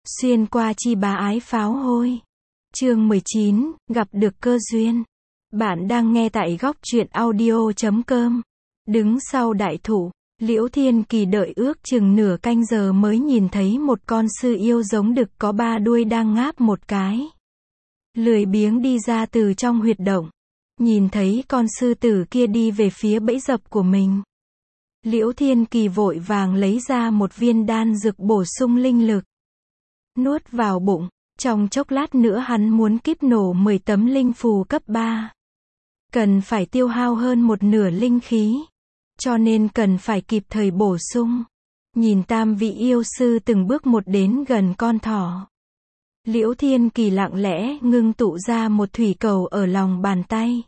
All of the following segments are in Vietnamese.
Xuyên qua chi bá ái pháo hôi. Chương 19, gặp được cơ duyên. Bạn đang nghe tại góc truyện audio.com. Đứng sau đại thụ, Liễu Thiên Kỳ đợi ước chừng nửa canh giờ mới nhìn thấy một con sư yêu giống đực có 3 đuôi đang ngáp một cái. Lười biếng đi ra từ trong huyệt động. Nhìn thấy con sư tử kia đi về phía bẫy dập của mình. Liễu Thiên Kỳ vội vàng lấy ra một viên đan dược bổ sung linh lực. Nuốt vào bụng, trong chốc lát nữa hắn muốn kíp nổ 10 tấm linh phù cấp 3. Cần phải tiêu hao hơn một nửa linh khí, cho nên cần phải kịp thời bổ sung. Nhìn tam vị yêu sư từng bước một đến gần con thỏ. Liễu Thiên Kỳ lặng lẽ ngưng tụ ra một thủy cầu ở lòng bàn tay.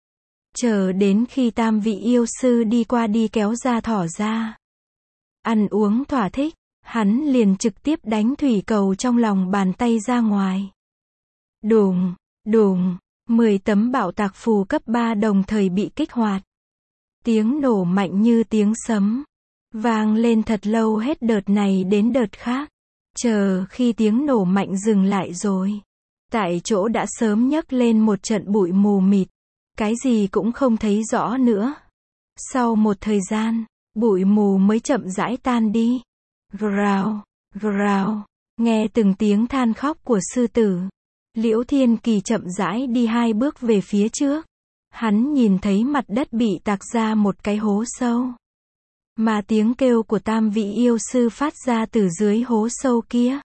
Chờ đến khi tam vị yêu sư đi qua đi kéo ra thỏ ra. Ăn uống thỏa thích. Hắn liền trực tiếp đánh thủy cầu trong lòng bàn tay ra ngoài. Đùng, đùng, 10 tấm bạo tạc phù cấp 3 đồng thời bị kích hoạt. Tiếng nổ mạnh như tiếng sấm. Vang lên thật lâu hết đợt này đến đợt khác. Chờ khi tiếng nổ mạnh dừng lại rồi. Tại chỗ đã sớm nhấc lên một trận bụi mù mịt. Cái gì cũng không thấy rõ nữa. Sau một thời gian, bụi mù mới chậm rãi tan đi. Grào, grào, nghe từng tiếng than khóc của sư tử. Liễu Thiên Kỳ chậm rãi đi 2 bước về phía trước. Hắn nhìn thấy mặt đất bị tạc ra một cái hố sâu. Mà tiếng kêu của tam vị yêu sư phát ra từ dưới hố sâu kia.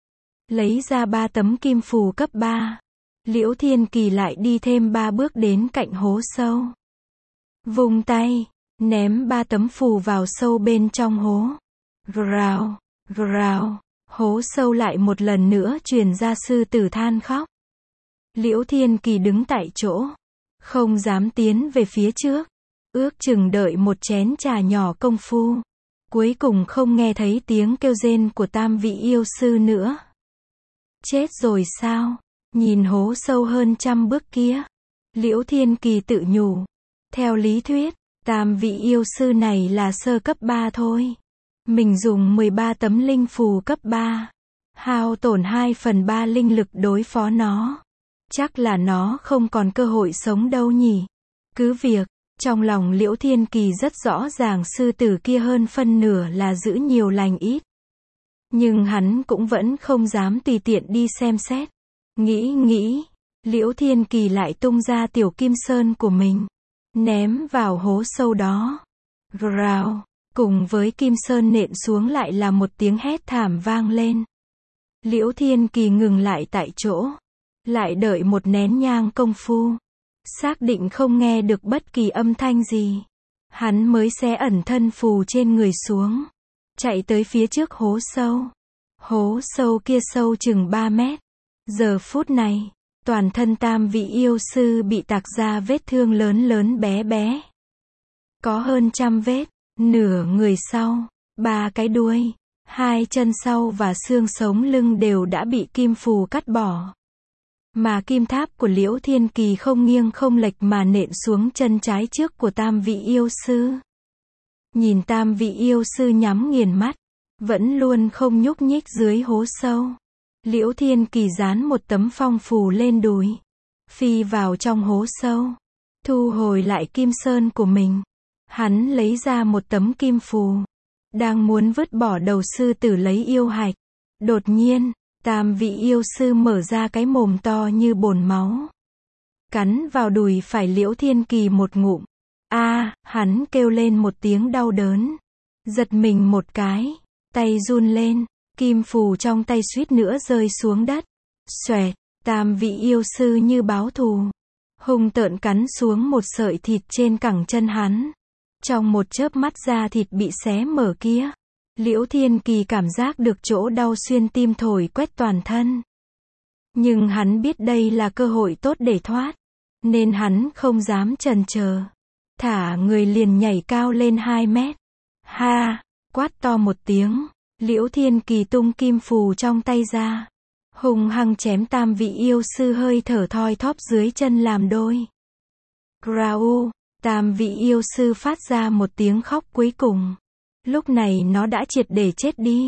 Lấy ra 3 tấm kim phù cấp 3. Liễu Thiên Kỳ lại đi thêm 3 bước đến cạnh hố sâu. Vung tay, ném 3 tấm phù vào sâu bên trong hố. Grào, grào, hố sâu lại một lần nữa truyền ra sư tử than khóc. Liễu Thiên Kỳ đứng tại chỗ, không dám tiến về phía trước, ước chừng đợi một chén trà nhỏ công phu. Cuối cùng không nghe thấy tiếng kêu rên của tam vị yêu sư nữa. Chết rồi sao? Nhìn hố sâu hơn 100 bước kia. Liễu Thiên Kỳ tự nhủ. Theo lý thuyết, tam vị yêu sư này là sơ cấp 3 thôi. Mình dùng 13 tấm linh phù cấp 3. Hao tổn 2/3 linh lực đối phó nó. Chắc là nó không còn cơ hội sống đâu nhỉ. Cứ việc, trong lòng Liễu Thiên Kỳ rất rõ ràng sư tử kia hơn phân nửa là giữ nhiều lành ít. Nhưng hắn cũng vẫn không dám tùy tiện đi xem xét. Nghĩ, Liễu Thiên Kỳ lại tung ra tiểu kim sơn của mình. Ném vào hố sâu đó. Rào. Cùng với kim sơn nện xuống lại là một tiếng hét thảm vang lên. Liễu Thiên Kỳ ngừng lại tại chỗ. Lại đợi một nén nhang công phu. Xác định không nghe được bất kỳ âm thanh gì. Hắn mới xé ẩn thân phù trên người xuống. Chạy tới phía trước hố sâu. Hố sâu kia sâu chừng 3 mét. Giờ phút này, toàn thân tam vị yêu sư bị tạc ra vết thương lớn bé bé. Có hơn 100 vết. Nửa người sau, 3 cái đuôi, 2 chân sau và xương sống lưng đều đã bị kim phù cắt bỏ. Mà kim tháp của Liễu Thiên Kỳ không nghiêng không lệch mà nện xuống chân trái trước của tam vị yêu sư. Nhìn tam vị yêu sư nhắm nghiền mắt, vẫn luôn không nhúc nhích dưới hố sâu. Liễu Thiên Kỳ dán một tấm phong phù lên đùi, phi vào trong hố sâu, thu hồi lại kim sơn của mình. Hắn lấy ra một tấm kim phù. Đang muốn vứt bỏ đầu sư tử lấy yêu hạch. Đột nhiên, tam vị yêu sư mở ra cái mồm to như bồn máu. Cắn vào đùi phải Liễu Thiên Kỳ một ngụm. Hắn kêu lên một tiếng đau đớn. Giật mình một cái. Tay run lên. Kim phù trong tay suýt nữa rơi xuống đất. Xoẹt, tam vị yêu sư như báo thù. Hung tợn cắn xuống một sợi thịt trên cẳng chân hắn. Trong một chớp mắt da thịt bị xé mở kia, Liễu Thiên Kỳ cảm giác được chỗ đau xuyên tim thổi quét toàn thân. Nhưng hắn biết đây là cơ hội tốt để thoát, nên hắn không dám chần chờ. Thả người liền nhảy cao lên 2 mét. Quát to một tiếng, Liễu Thiên Kỳ tung kim phù trong tay ra. Hung hăng chém tam vị yêu sư hơi thở thoi thóp dưới chân làm đôi. Grau. Tam vị yêu sư phát ra một tiếng khóc cuối cùng. Lúc này nó đã triệt để chết đi.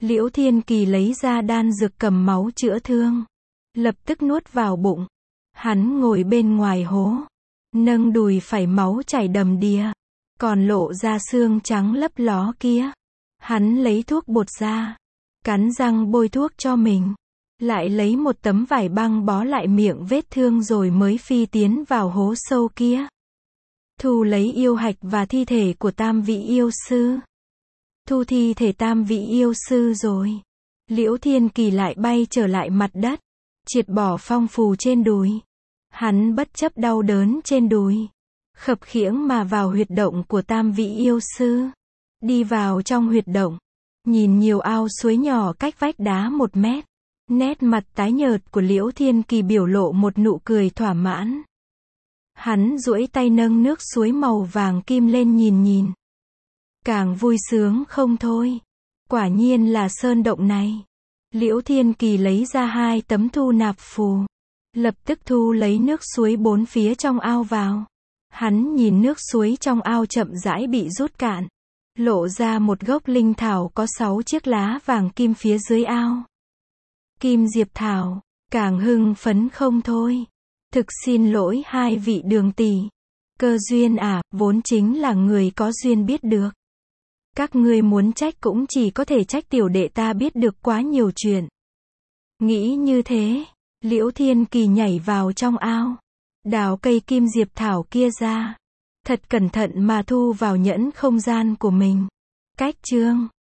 Liễu Thiên Kỳ lấy ra đan dược cầm máu chữa thương. Lập tức nuốt vào bụng. Hắn ngồi bên ngoài hố. Nâng đùi phải máu chảy đầm đìa. Còn lộ ra xương trắng lấp ló kia. Hắn lấy thuốc bột ra. Cắn răng bôi thuốc cho mình. Lại lấy một tấm vải băng bó lại miệng vết thương rồi mới phi tiến vào hố sâu kia. Thu lấy yêu hạch và thi thể của tam vị yêu sư. Thu thi thể tam vị yêu sư rồi. Liễu Thiên Kỳ lại bay trở lại mặt đất. Triệt bỏ phong phù trên đùi. Hắn bất chấp đau đớn trên đùi. Khập khiễng mà vào huyệt động của tam vị yêu sư. Đi vào trong huyệt động. Nhìn nhiều ao suối nhỏ cách vách đá 1 mét. Nét mặt tái nhợt của Liễu Thiên Kỳ biểu lộ một nụ cười thỏa mãn. Hắn duỗi tay nâng nước suối màu vàng kim lên nhìn. Càng vui sướng không thôi. Quả nhiên là sơn động này. Liễu Thiên Kỳ lấy ra 2 tấm thu nạp phù. Lập tức thu lấy nước suối 4 phía trong ao vào. Hắn nhìn nước suối trong ao chậm rãi bị rút cạn. Lộ ra một gốc linh thảo có 6 chiếc lá vàng kim phía dưới ao. Kim diệp thảo. Càng hưng phấn không thôi. Thực xin lỗi 2 vị đường tỷ. Cơ duyên vốn chính là người có duyên biết được. Các ngươi muốn trách cũng chỉ có thể trách tiểu đệ ta biết được quá nhiều chuyện. Nghĩ như thế, Liễu Thiên Kỳ nhảy vào trong ao. Đào cây kim diệp thảo kia ra. Thật cẩn thận mà thu vào nhẫn không gian của mình. Cách chương